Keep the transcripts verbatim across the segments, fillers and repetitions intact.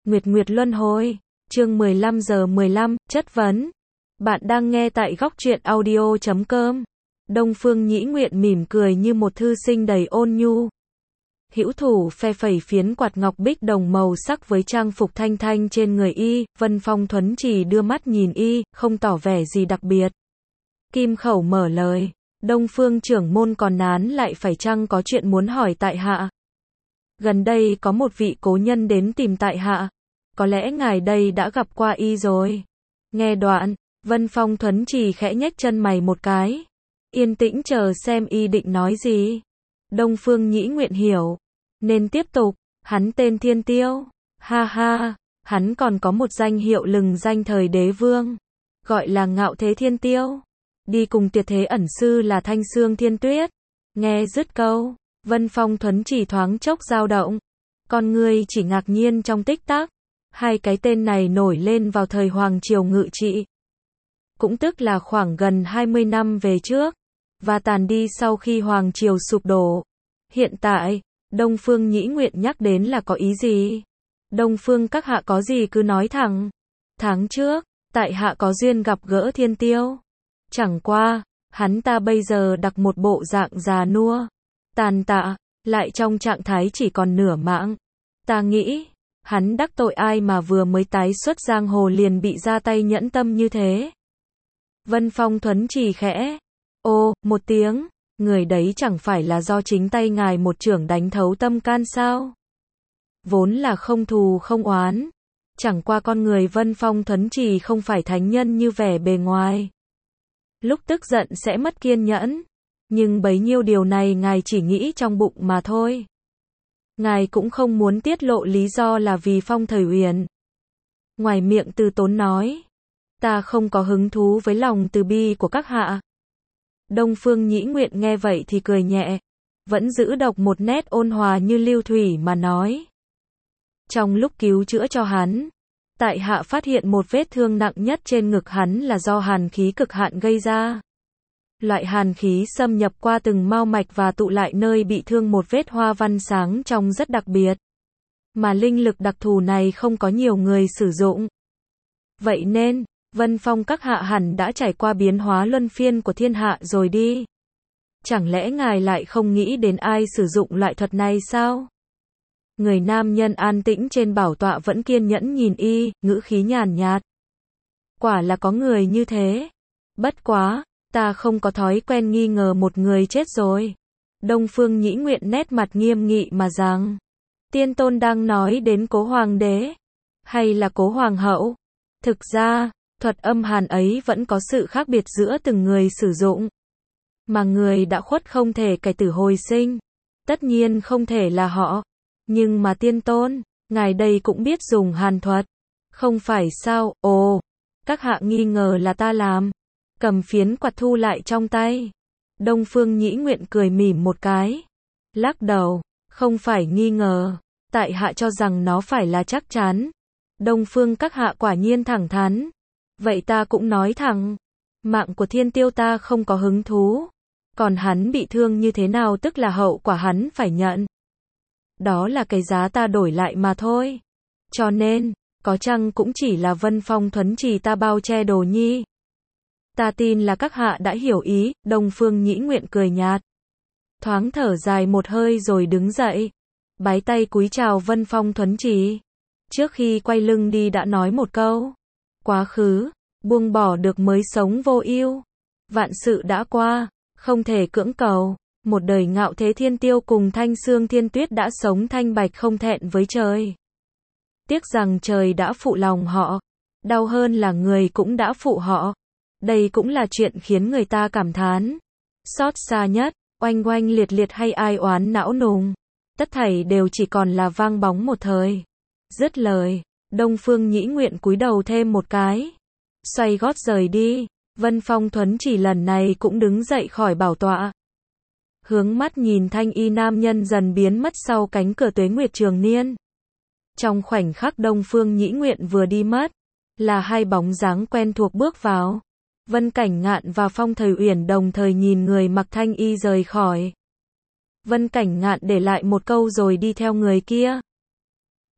Nguyệt Nguyệt Luân Hồi, chương mười lăm giờ mười lăm, chất vấn. Bạn đang nghe tại góc truyện audio chấm com. Đông Phương Nhĩ Nguyện mỉm cười như một thư sinh đầy ôn nhu. Hữu thủ phe phẩy phiến quạt ngọc bích đồng màu sắc với trang phục thanh thanh trên người y, Vân Phong thuấn chỉ đưa mắt nhìn y, không tỏ vẻ gì đặc biệt. Kim Khẩu mở lời, Đông Phương trưởng môn còn nán lại phải chăng có chuyện muốn hỏi tại hạ? Gần đây có một vị cố nhân đến tìm tại hạ, có lẽ ngài đây đã gặp qua y rồi. Nghe đoạn, Vân Phong thuấn chỉ khẽ nhếch chân mày một cái, yên tĩnh chờ xem y định nói gì. Đông Phương Nhĩ Nguyện hiểu, nên tiếp tục, hắn tên Thiên Tiêu, ha ha, hắn còn có một danh hiệu lừng danh thời đế vương, gọi là Ngạo Thế Thiên Tiêu, đi cùng Tuyệt Thế ẩn sư là Thanh Xương Thiên Tuyết. Nghe dứt câu, Vân Phong thuấn chỉ thoáng chốc dao động, con người chỉ ngạc nhiên trong tích tắc, hai cái tên này nổi lên vào thời Hoàng Triều ngự trị, cũng tức là khoảng gần hai mươi năm về trước, và tàn đi sau khi Hoàng Triều sụp đổ. Hiện tại, Đông Phương Nhĩ Nguyện nhắc đến là có ý gì? Đông Phương các hạ có gì cứ nói thẳng. Tháng trước, tại hạ có duyên gặp gỡ Thiên Tiêu. Chẳng qua, hắn ta bây giờ đặc một bộ dạng già nua, tàn tạ, lại trong trạng thái chỉ còn nửa mạng. Ta nghĩ, hắn đắc tội ai mà vừa mới tái xuất giang hồ liền bị ra tay nhẫn tâm như thế. Vân Phong thuấn chỉ khẽ, ô, một tiếng, người đấy chẳng phải là do chính tay ngài một chưởng đánh thấu tâm can sao? Vốn là không thù không oán, chẳng qua con người Vân Phong thuấn chỉ không phải thánh nhân như vẻ bề ngoài. Lúc tức giận sẽ mất kiên nhẫn, nhưng bấy nhiêu điều này ngài chỉ nghĩ trong bụng mà thôi. Ngài cũng không muốn tiết lộ lý do là vì Phong Thời Uyển. Ngoài miệng từ tốn nói, ta không có hứng thú với lòng từ bi của các hạ. Đông Phương Nhĩ Nguyện nghe vậy thì cười nhẹ, vẫn giữ độc một nét ôn hòa như lưu thủy mà nói. Trong lúc cứu chữa cho hắn, tại hạ phát hiện một vết thương nặng nhất trên ngực hắn là do hàn khí cực hạn gây ra. Loại hàn khí xâm nhập qua từng mao mạch và tụ lại nơi bị thương một vết hoa văn sáng trong rất đặc biệt. Mà linh lực đặc thù này không có nhiều người sử dụng. Vậy nên, Vân Phong các hạ hẳn đã trải qua biến hóa luân phiên của thiên hạ rồi đi. Chẳng lẽ ngài lại không nghĩ đến ai sử dụng loại thuật này sao? Người nam nhân an tĩnh trên bảo tọa vẫn kiên nhẫn nhìn y, ngữ khí nhàn nhạt. Quả là có người như thế. Bất quá, ta không có thói quen nghi ngờ một người chết rồi. Đông Phương Nhĩ Nguyện nét mặt nghiêm nghị mà rằng, Tiên Tôn đang nói đến Cố Hoàng đế, hay là Cố Hoàng hậu? Thực ra, thuật âm hàn ấy vẫn có sự khác biệt giữa từng người sử dụng. Mà người đã khuất không thể cải tử hồi sinh, tất nhiên không thể là họ. Nhưng mà Tiên Tôn, ngài đây cũng biết dùng hàn thuật, không phải sao? Ồ, các hạ nghi ngờ là ta làm. Cầm phiến quạt thu lại trong tay. Đông Phương Nhĩ Nguyện cười mỉm một cái, lắc đầu, không phải nghi ngờ, tại hạ cho rằng nó phải là chắc chắn. Đông Phương các hạ quả nhiên thẳng thắn. Vậy ta cũng nói thẳng, mạng của Thiên Tiêu ta không có hứng thú, còn hắn bị thương như thế nào tức là hậu quả hắn phải nhận. Đó là cái giá ta đổi lại mà thôi. Cho nên, có chăng cũng chỉ là Vân Phong thuấn chỉ ta bao che đồ nhi. Ta tin là các hạ đã hiểu ý. Đông Phương Nhĩ Nguyện cười nhạt, thoáng thở dài một hơi rồi đứng dậy, bái tay cúi chào Vân Phong thuấn chỉ. Trước khi quay lưng đi đã nói một câu, quá khứ, buông bỏ được mới sống vô ưu. Vạn sự đã qua, không thể cưỡng cầu. Một đời Ngạo Thế Thiên Tiêu cùng Thanh Xương Thiên Tuyết đã sống thanh bạch không thẹn với trời. Tiếc rằng trời đã phụ lòng họ, đau hơn là người cũng đã phụ họ. Đây cũng là chuyện khiến người ta cảm thán. Xót xa nhất, oanh oanh liệt liệt hay ai oán não nùng, tất thảy đều chỉ còn là vang bóng một thời. Dứt lời, Đông Phương Nhĩ Nguyện cúi đầu thêm một cái, xoay gót rời đi. Vân Phong thuấn chỉ lần này cũng đứng dậy khỏi bảo tọa, hướng mắt nhìn thanh y nam nhân dần biến mất sau cánh cửa Tuế Nguyệt Trường Niên. Trong khoảnh khắc Đông Phương Nhĩ Nguyện vừa đi mất, là hai bóng dáng quen thuộc bước vào. Vân Cảnh Ngạn và Phong Thời Uyển đồng thời nhìn người mặc thanh y rời khỏi. Vân Cảnh Ngạn để lại một câu rồi đi theo người kia.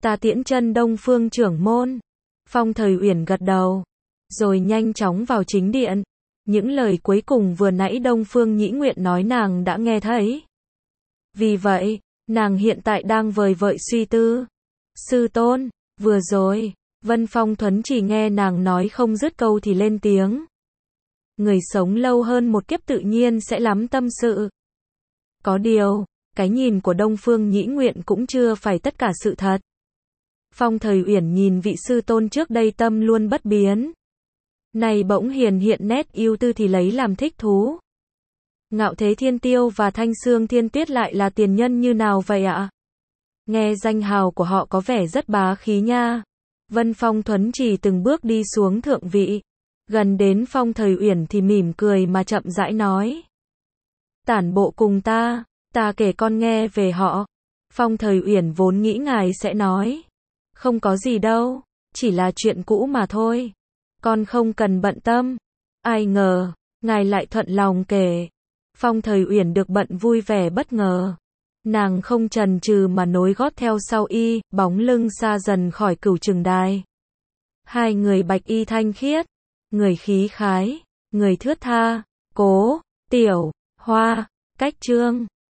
Ta tiễn chân Đông Phương trưởng môn. Phong Thời Uyển gật đầu, rồi nhanh chóng vào chính điện. Những lời cuối cùng vừa nãy Đông Phương Nhĩ Nguyện nói nàng đã nghe thấy. Vì vậy, nàng hiện tại đang vời vợi suy tư. Sư tôn, vừa rồi, Vân Phong Thuấn chỉ nghe nàng nói không dứt câu thì lên tiếng. Người sống lâu hơn một kiếp tự nhiên sẽ lắm tâm sự. Có điều, cái nhìn của Đông Phương Nhĩ Nguyện cũng chưa phải tất cả sự thật. Phong Thời Uyển nhìn vị sư tôn trước đây tâm luôn bất biến. Này bỗng hiền hiện nét ưu tư thì lấy làm thích thú. Ngạo Thế Thiên Tiêu và Thanh Xương Thiên Tuyết lại là tiền nhân như nào vậy ạ? Nghe danh hào của họ có vẻ rất bá khí nha. Vân Phong Thuấn chỉ từng bước đi xuống thượng vị. Gần đến Phong Thời Uyển thì mỉm cười mà chậm rãi nói. Tản bộ cùng ta, ta kể con nghe về họ. Phong Thời Uyển vốn nghĩ ngài sẽ nói. Không có gì đâu, chỉ là chuyện cũ mà thôi. Con không cần bận tâm. Ai ngờ, ngài lại thuận lòng kể. Phong Thời Uyển được bận vui vẻ bất ngờ. Nàng không chần chừ mà nối gót theo sau y, bóng lưng xa dần khỏi Cửu Trừng Đài. Hai người bạch y thanh khiết, người khí khái, người thướt tha, Cố, Tiểu, Hoa, Cách Trương.